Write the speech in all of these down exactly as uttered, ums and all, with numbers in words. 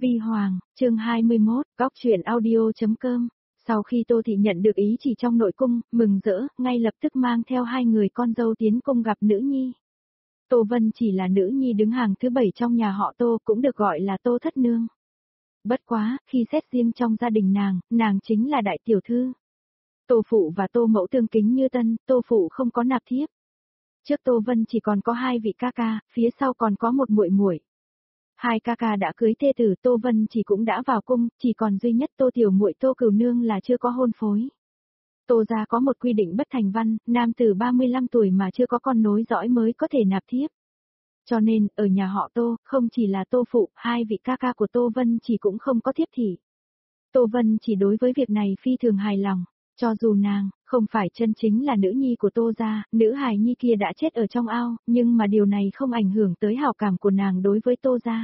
Vi Hoàng, chương hai mươi mốt, góc truyện audio.com. Sau khi Tô Thị nhận được ý chỉ trong nội cung, mừng rỡ, ngay lập tức mang theo hai người con dâu tiến cung gặp nữ nhi. Tô Vân chỉ là nữ nhi đứng hàng thứ bảy trong nhà họ Tô, cũng được gọi là Tô Thất Nương. Bất quá, khi xét riêng trong gia đình nàng, nàng chính là đại tiểu thư. Tô Phụ và Tô Mẫu tương kính như tân, Tô Phụ không có nạp thiếp. Trước Tô Vân chỉ còn có hai vị ca ca, phía sau còn có một muội muội. Hai ca ca đã cưới thê tử, Tô Vân chỉ cũng đã vào cung, chỉ còn duy nhất Tô Tiểu muội Tô Cửu Nương là chưa có hôn phối. Tô gia có một quy định bất thành văn, nam tử ba mươi lăm tuổi mà chưa có con nối dõi mới có thể nạp thiếp. Cho nên, ở nhà họ Tô, không chỉ là Tô Phụ, hai vị ca ca của Tô Vân chỉ cũng không có thiếp thị. Tô Vân chỉ đối với việc này phi thường hài lòng, cho dù nàng không phải chân chính là nữ nhi của Tô gia, nữ hài nhi kia đã chết ở trong ao, nhưng mà điều này không ảnh hưởng tới hảo cảm của nàng đối với Tô gia.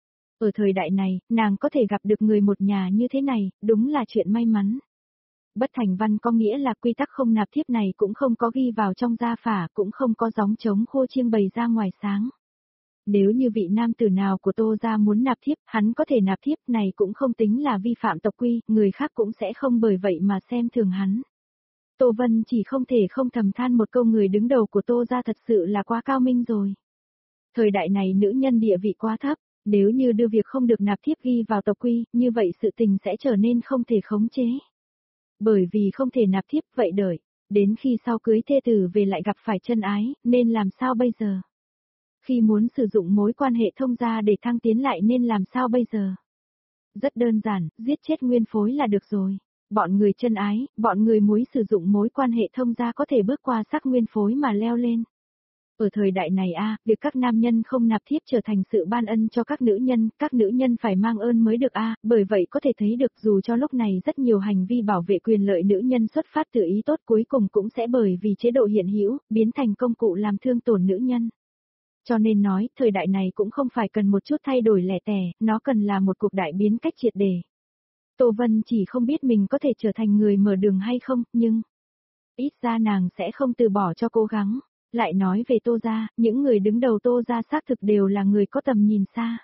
Ở thời đại này, nàng có thể gặp được người một nhà như thế này, đúng là chuyện may mắn. Bất thành văn có nghĩa là quy tắc không nạp thiếp này cũng không có ghi vào trong gia phả, cũng không có gióng trống khô chiêng bày ra ngoài sáng. Nếu như vị nam tử nào của Tô gia muốn nạp thiếp, hắn có thể nạp thiếp, này cũng không tính là vi phạm tộc quy, người khác cũng sẽ không bởi vậy mà xem thường hắn. Tô Vân chỉ không thể không thầm than một câu, người đứng đầu của Tô gia thật sự là quá cao minh rồi. Thời đại này nữ nhân địa vị quá thấp, nếu như đưa việc không được nạp thiếp ghi vào tộc quy, như vậy sự tình sẽ trở nên không thể khống chế. Bởi vì không thể nạp thiếp, vậy đợi, đến khi sau cưới thê tử về lại gặp phải chân ái, nên làm sao bây giờ? Khi muốn sử dụng mối quan hệ thông gia để thăng tiến lại nên làm sao bây giờ? Rất đơn giản, giết chết nguyên phối là được rồi. Bọn người chân ái, bọn người muốn sử dụng mối quan hệ thông gia có thể bước qua sắc nguyên phối mà leo lên. Ở thời đại này a, việc các nam nhân không nạp thiếp trở thành sự ban ân cho các nữ nhân, các nữ nhân phải mang ơn mới được a, bởi vậy có thể thấy được dù cho lúc này rất nhiều hành vi bảo vệ quyền lợi nữ nhân xuất phát từ ý tốt cuối cùng cũng sẽ bởi vì chế độ hiện hữu, biến thành công cụ làm thương tổn nữ nhân. Cho nên nói, thời đại này cũng không phải cần một chút thay đổi lẻ tẻ, nó cần là một cuộc đại biến cách triệt để. Tô Vân chỉ không biết mình có thể trở thành người mở đường hay không, nhưng ít ra nàng sẽ không từ bỏ cho cố gắng. Lại nói về Tô gia, những người đứng đầu Tô gia xác thực đều là người có tầm nhìn xa.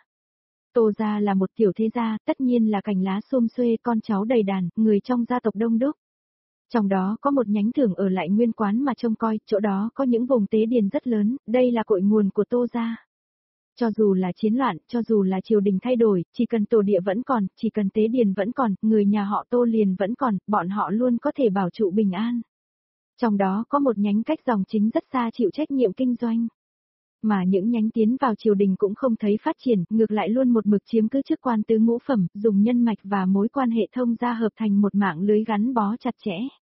Tô gia là một tiểu thế gia, tất nhiên là cành lá xum xuê, con cháu đầy đàn, người trong gia tộc đông đúc. Trong đó có một nhánh thường ở lại nguyên quán mà trông coi, chỗ đó có những vùng tế điền rất lớn, đây là cội nguồn của Tô gia. Cho dù là chiến loạn, cho dù là triều đình thay đổi, chỉ cần tổ địa vẫn còn, chỉ cần tế điền vẫn còn, người nhà họ Tô liền vẫn còn, bọn họ luôn có thể bảo trụ bình an. Trong đó có một nhánh cách dòng chính rất xa chịu trách nhiệm kinh doanh. Mà những nhánh tiến vào triều đình cũng không thấy phát triển, ngược lại luôn một mực chiếm cứ chức quan tứ ngũ phẩm, dùng nhân mạch và mối quan hệ thông gia hợp thành một mạng lưới gắn bó chặt chẽ.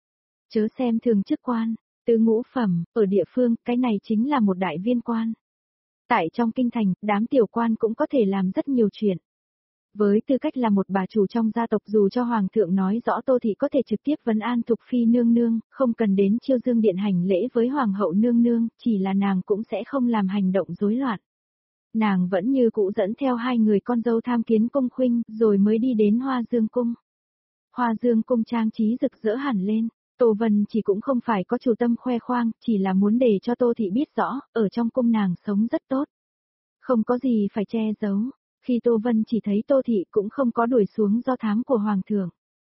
Chớ xem thường chức quan, tứ ngũ phẩm, ở địa phương, cái này chính là một đại viên quan. Tại trong kinh thành, đám tiểu quan cũng có thể làm rất nhiều chuyện. Với tư cách là một bà chủ trong gia tộc, dù cho Hoàng thượng nói rõ Tô Thị có thể trực tiếp vấn an Thục Phi nương nương, không cần đến Chiêu Dương điện hành lễ với Hoàng hậu nương nương, chỉ là nàng cũng sẽ không làm hành động rối loạn. Nàng vẫn như cũ dẫn theo hai người con dâu tham kiến cung khuynh, rồi mới đi đến Hoa Dương cung. Hoa Dương cung trang trí rực rỡ hẳn lên, Tô Vân chỉ cũng không phải có chủ tâm khoe khoang, chỉ là muốn để cho Tô Thị biết rõ, ở trong cung nàng sống rất tốt. Không có gì phải che giấu. Khi Tô Vân chỉ thấy Tô Thị cũng không có đuổi xuống do thám của Hoàng thượng.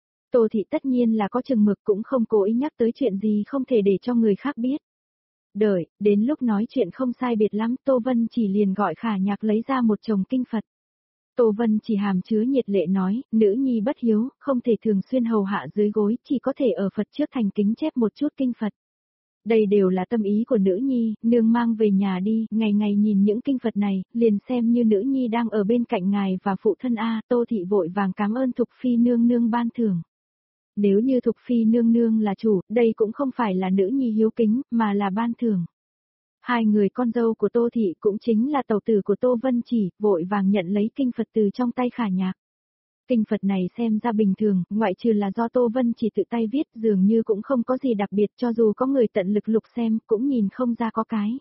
Tô Thị tất nhiên là có chừng mực, cũng không cố ý nhắc tới chuyện gì không thể để cho người khác biết. Đợi, đến lúc nói chuyện không sai biệt lắm, Tô Vân chỉ liền gọi Khả Nhạc lấy ra một chồng kinh Phật. Tô Vân chỉ hàm chứa nhiệt lệ nói, nữ nhi bất hiếu, không thể thường xuyên hầu hạ dưới gối, chỉ có thể ở Phật trước thành kính chép một chút kinh Phật. Đây đều là tâm ý của nữ nhi, nương mang về nhà đi, ngày ngày nhìn những kinh Phật này, liền xem như nữ nhi đang ở bên cạnh ngài và phụ thân A. Tô Thị vội vàng cảm ơn Thục Phi nương nương ban thưởng. Nếu như Thục Phi nương nương là chủ, đây cũng không phải là nữ nhi hiếu kính, mà là ban thưởng. Hai người con dâu của Tô Thị cũng chính là tẩu tử của Tô Vân Chỉ, vội vàng nhận lấy kinh Phật từ trong tay Khả Nhạc. Kinh Phật này xem ra bình thường, ngoại trừ là do Tô Vân chỉ tự tay viết, dường như cũng không có gì đặc biệt, cho dù có người tận lực lục xem, cũng nhìn không ra có cái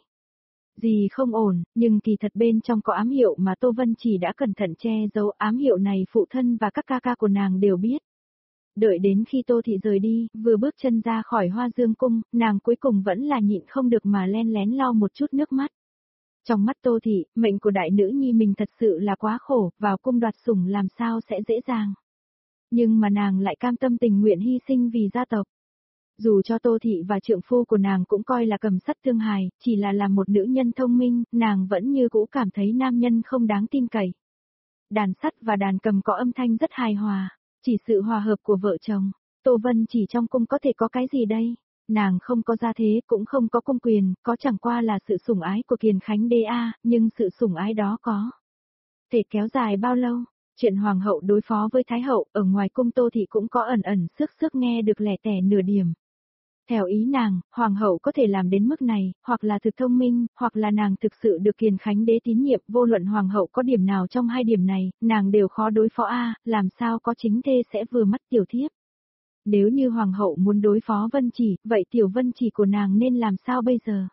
gì không ổn, nhưng kỳ thật bên trong có ám hiệu mà Tô Vân chỉ đã cẩn thận che giấu, ám hiệu này phụ thân và các ca ca của nàng đều biết. Đợi đến khi Tô Thị rời đi, vừa bước chân ra khỏi Hoa Dương cung, nàng cuối cùng vẫn là nhịn không được mà len lén lau một chút nước mắt. Trong mắt Tô Thị, mệnh của đại nữ nhi mình thật sự là quá khổ, vào cung đoạt sủng làm sao sẽ dễ dàng. Nhưng mà nàng lại cam tâm tình nguyện hy sinh vì gia tộc. Dù cho Tô Thị và trượng phu của nàng cũng coi là cầm sắt thương hài, chỉ là làm một nữ nhân thông minh, nàng vẫn như cũ cảm thấy nam nhân không đáng tin cậy. Đàn sắt và đàn cầm có âm thanh rất hài hòa, chỉ sự hòa hợp của vợ chồng. Tô Vân Chỉ trong cung có thể có cái gì đây? Nàng không có gia thế, cũng không có cung quyền, có chẳng qua là sự sủng ái của Kiền Khánh đế a, nhưng sự sủng ái đó có thể kéo dài bao lâu? Chuyện hoàng hậu đối phó với thái hậu, ở ngoài cung Tô Thị cũng có ẩn ẩn sức sức nghe được lẻ tẻ nửa điểm. Theo ý nàng, hoàng hậu có thể làm đến mức này, hoặc là thực thông minh, hoặc là nàng thực sự được Kiền Khánh đế tín nhiệm, vô luận hoàng hậu có điểm nào trong hai điểm này, nàng đều khó đối phó a, làm sao có chính thê sẽ vừa mắt tiểu thiếp. Nếu như hoàng hậu muốn đối phó Vân Chỉ, vậy tiểu Vân Chỉ của nàng nên làm sao bây giờ?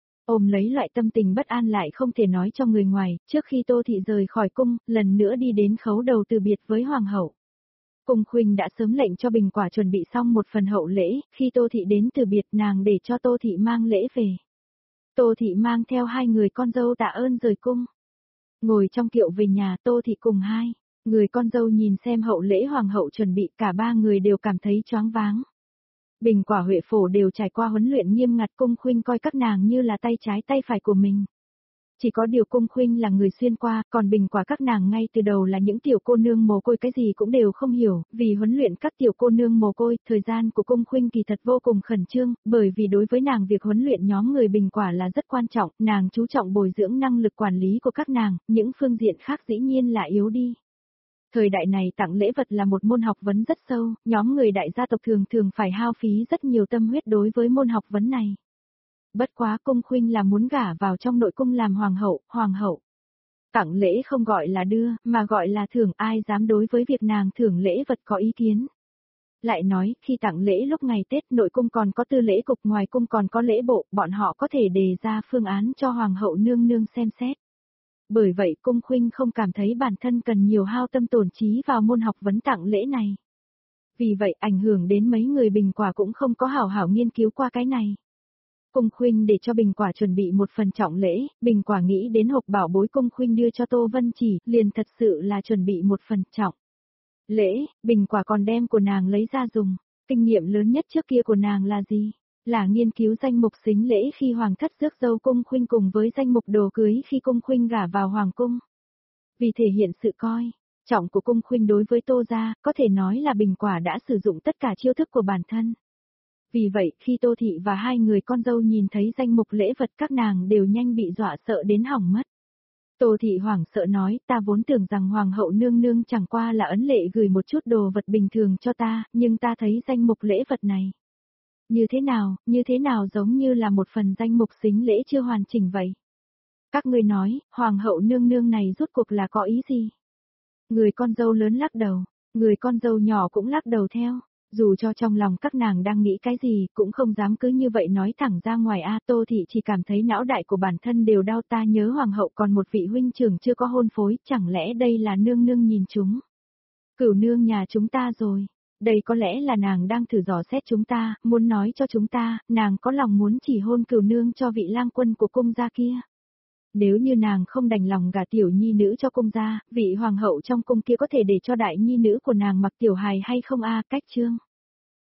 Ôm lấy loại tâm tình bất an lại không thể nói cho người ngoài, trước khi Tô Thị rời khỏi cung, lần nữa đi đến khấu đầu từ biệt với hoàng hậu. Cung Khuynh đã sớm lệnh cho Bình Quả chuẩn bị xong một phần hậu lễ, khi Tô Thị đến từ biệt nàng để cho Tô Thị mang lễ về. Tô Thị mang theo hai người con dâu tạ ơn rời cung. Ngồi trong kiệu về nhà, Tô Thị cùng hai người con dâu nhìn xem hậu lễ hoàng hậu chuẩn bị, cả ba người đều cảm thấy choáng váng. Bình Quả Huệ Phổ đều trải qua huấn luyện nghiêm ngặt, Cung Khuynh coi các nàng như là tay trái tay phải của mình. Chỉ có điều Cung Khuynh là người xuyên qua, còn Bình Quả các nàng ngay từ đầu là những tiểu cô nương mồ côi cái gì cũng đều không hiểu, vì huấn luyện các tiểu cô nương mồ côi, thời gian của Cung Khuynh kỳ thật vô cùng khẩn trương, bởi vì đối với nàng việc huấn luyện nhóm người Bình Quả là rất quan trọng, nàng chú trọng bồi dưỡng năng lực quản lý của các nàng, những phương diện khác dĩ nhiên là yếu đi. Thời đại này tặng lễ vật là một môn học vấn rất sâu, nhóm người đại gia tộc thường thường phải hao phí rất nhiều tâm huyết đối với môn học vấn này. Bất quá Cung Khuynh là muốn gả vào trong nội cung làm hoàng hậu, hoàng hậu. Tặng lễ không gọi là đưa, mà gọi là thưởng, ai dám đối với việc nàng thưởng lễ vật có ý kiến. Lại nói, khi tặng lễ lúc ngày Tết nội cung còn có tư lễ cục, ngoài cung còn có lễ bộ, bọn họ có thể đề ra phương án cho hoàng hậu nương nương xem xét. Bởi vậy Cung Khuynh không cảm thấy bản thân cần nhiều hao tâm tổn trí vào môn học vấn tặng lễ này. Vì vậy ảnh hưởng đến mấy người Bình Quả cũng không có hảo hảo nghiên cứu qua cái này. Cung Khuynh để cho Bình Quả chuẩn bị một phần trọng lễ, Bình Quả nghĩ đến hộp bảo bối Cung Khuynh đưa cho Tô Vân Chỉ, liền thật sự là chuẩn bị một phần trọng lễ, Bình Quả còn đem của nàng lấy ra dùng. Kinh nghiệm lớn nhất trước kia của nàng là gì? Là nghiên cứu danh mục sính lễ khi hoàng thất rước dâu Cung Khuynh cùng với danh mục đồ cưới khi Cung Khuynh gả vào hoàng cung. Vì thể hiện sự coi trọng của Cung Khuynh đối với Tô gia, có thể nói là Bình Quả đã sử dụng tất cả chiêu thức của bản thân. Vì vậy, khi Tô Thị và hai người con dâu nhìn thấy danh mục lễ vật các nàng đều nhanh bị dọa sợ đến hỏng mất. Tô Thị hoảng sợ nói, ta vốn tưởng rằng hoàng hậu nương nương chẳng qua là ấn lệ gửi một chút đồ vật bình thường cho ta, nhưng ta thấy danh mục lễ vật này. Như thế nào, như thế nào giống như là một phần danh mục sính lễ chưa hoàn chỉnh vậy. Các ngươi nói, hoàng hậu nương nương này rốt cuộc là có ý gì? Người con dâu lớn lắc đầu, người con dâu nhỏ cũng lắc đầu theo. Dù cho trong lòng các nàng đang nghĩ cái gì, cũng không dám cứ như vậy nói thẳng ra ngoài a. Tô Thị chỉ cảm thấy não đại của bản thân đều đau, ta nhớ hoàng hậu còn một vị huynh trưởng chưa có hôn phối, chẳng lẽ đây là nương nương nhìn chúng? Cửu nương nhà chúng ta rồi. Đây có lẽ là nàng đang thử dò xét chúng ta, muốn nói cho chúng ta, nàng có lòng muốn chỉ hôn cửu nương cho vị lang quân của cung gia kia. Nếu như nàng không đành lòng gả tiểu nhi nữ cho cung gia, vị hoàng hậu trong cung kia có thể để cho đại nhi nữ của nàng mặc tiểu hài hay không a? Cách chương